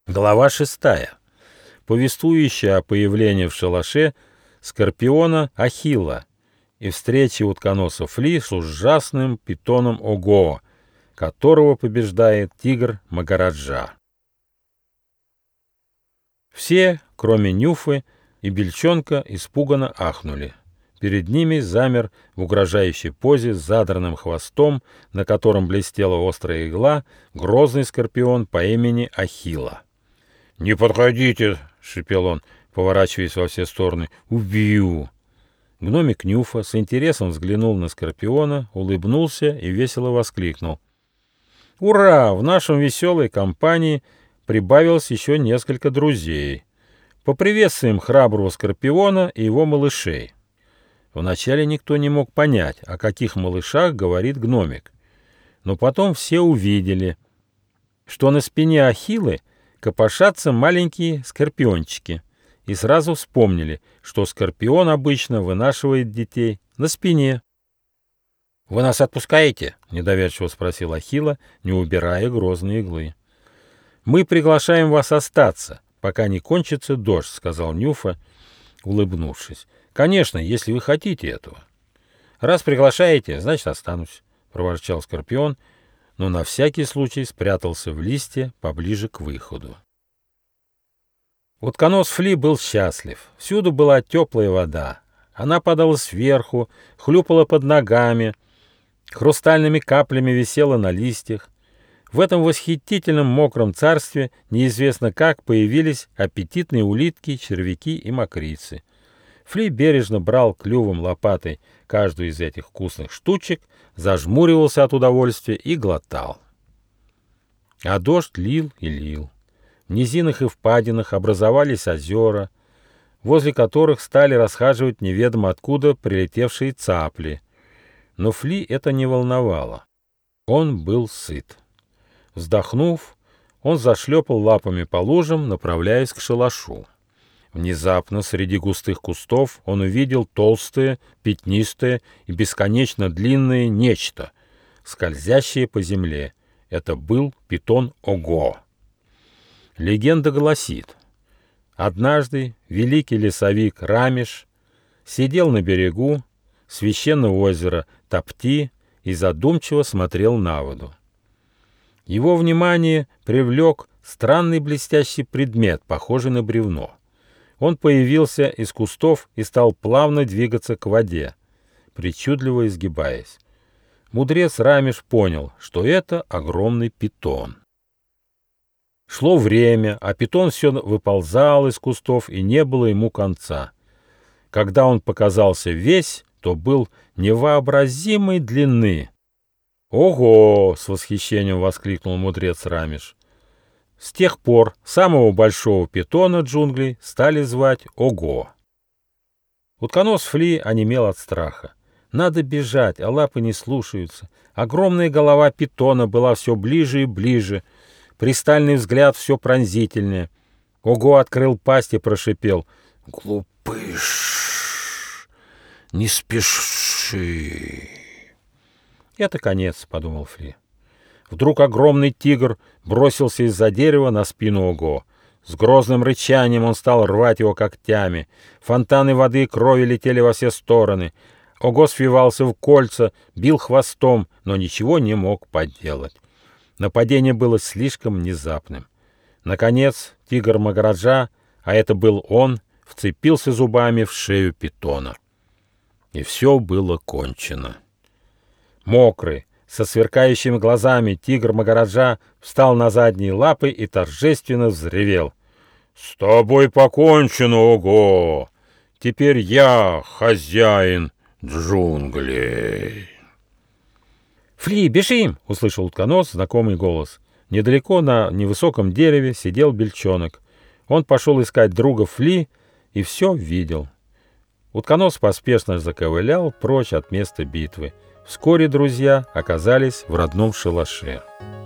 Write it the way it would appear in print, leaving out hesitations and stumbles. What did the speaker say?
Глава 6, повествующая о появлении в шалаше скорпиона Ахилла и встрече утконоса Фли с ужасным питоном Ого, которого побеждает тигр Магараджа. Все, кроме Нюфы и Бельчонка, испуганно ахнули. Перед ними замер в угрожающей позе с задранным хвостом, на котором блестела острая игла, грозный скорпион по имени Ахилла. «Не подходите!» — шипел он, поворачиваясь во все стороны. «Убью!» Гномик Нюфа с интересом взглянул на скорпиона, улыбнулся и весело воскликнул. «Ура! В нашем веселой компании прибавилось еще несколько друзей. Поприветствуем храброго скорпиона и его малышей». Вначале никто не мог понять, о каких малышах говорит гномик. Но потом все увидели, что на спине Ахиллы копошатся маленькие скорпиончики, и сразу вспомнили, что скорпион обычно вынашивает детей на спине. «Вы нас отпускаете?» — недоверчиво спросил Ахилла, не убирая грозные иглы. «Мы приглашаем вас остаться, пока не кончится дождь», — сказал Нюфа, улыбнувшись. «Конечно, если вы хотите этого». «Раз приглашаете, значит, останусь», — проворчал скорпион, но на всякий случай спрятался в листья поближе к выходу. Утконос Фли был счастлив. Всюду была теплая вода. Она падала сверху, хлюпала под ногами, хрустальными каплями висела на листьях. В этом восхитительном мокром царстве неизвестно как появились аппетитные улитки, червяки и мокрицы. Фли бережно брал клювом лопатой каждую из этих вкусных штучек, зажмуривался от удовольствия и глотал. А дождь лил и лил. В низинах и впадинах образовались озера, возле которых стали расхаживать неведомо откуда прилетевшие цапли. Но Фли это не волновало. Он был сыт. Вздохнув, он зашлепал лапами по лужам, направляясь к шалашу. Внезапно среди густых кустов он увидел толстое, пятнистое и бесконечно длинное нечто, скользящее по земле. Это был питон Ого. Легенда гласит, однажды великий лесовик Рамиш сидел на берегу священного озера Тапти и задумчиво смотрел на воду. Его внимание привлек странный блестящий предмет, похожий на бревно. Он появился из кустов и стал плавно двигаться к воде, причудливо изгибаясь. Мудрец Рамиш понял, что это огромный питон. Шло время, а питон все выползал из кустов, и не было ему конца. Когда он показался весь, то был невообразимой длины. «Ого!» — с восхищением воскликнул мудрец Рамиш. С тех пор самого большого питона джунглей стали звать Ого. Утконос Фли онемел от страха. Надо бежать, а лапы не слушаются. Огромная голова питона была все ближе и ближе, пристальный взгляд все пронзительнее. Ого открыл пасть и прошипел: «Глупыш, не спеши». «Это конец», — подумал Фли. Вдруг огромный тигр бросился из-за дерева на спину Ого. С грозным рычанием он стал рвать его когтями. Фонтаны воды и крови летели во все стороны. Ого свивался в кольца, бил хвостом, но ничего не мог поделать. Нападение было слишком внезапным. Наконец тигр Магараджа, а это был он, вцепился зубами в шею питона. И все было кончено. Мокрый, со сверкающими глазами тигр Магараджа встал на задние лапы и торжественно взревел: «С тобой покончено, Ого! Теперь я хозяин джунглей!» «Фли, бежим!» — услышал утконос знакомый голос. Недалеко на невысоком дереве сидел Бельчонок. Он пошел искать друга Фли и все видел. Утконос поспешно заковылял прочь от места битвы. Вскоре друзья оказались в родном шалаше.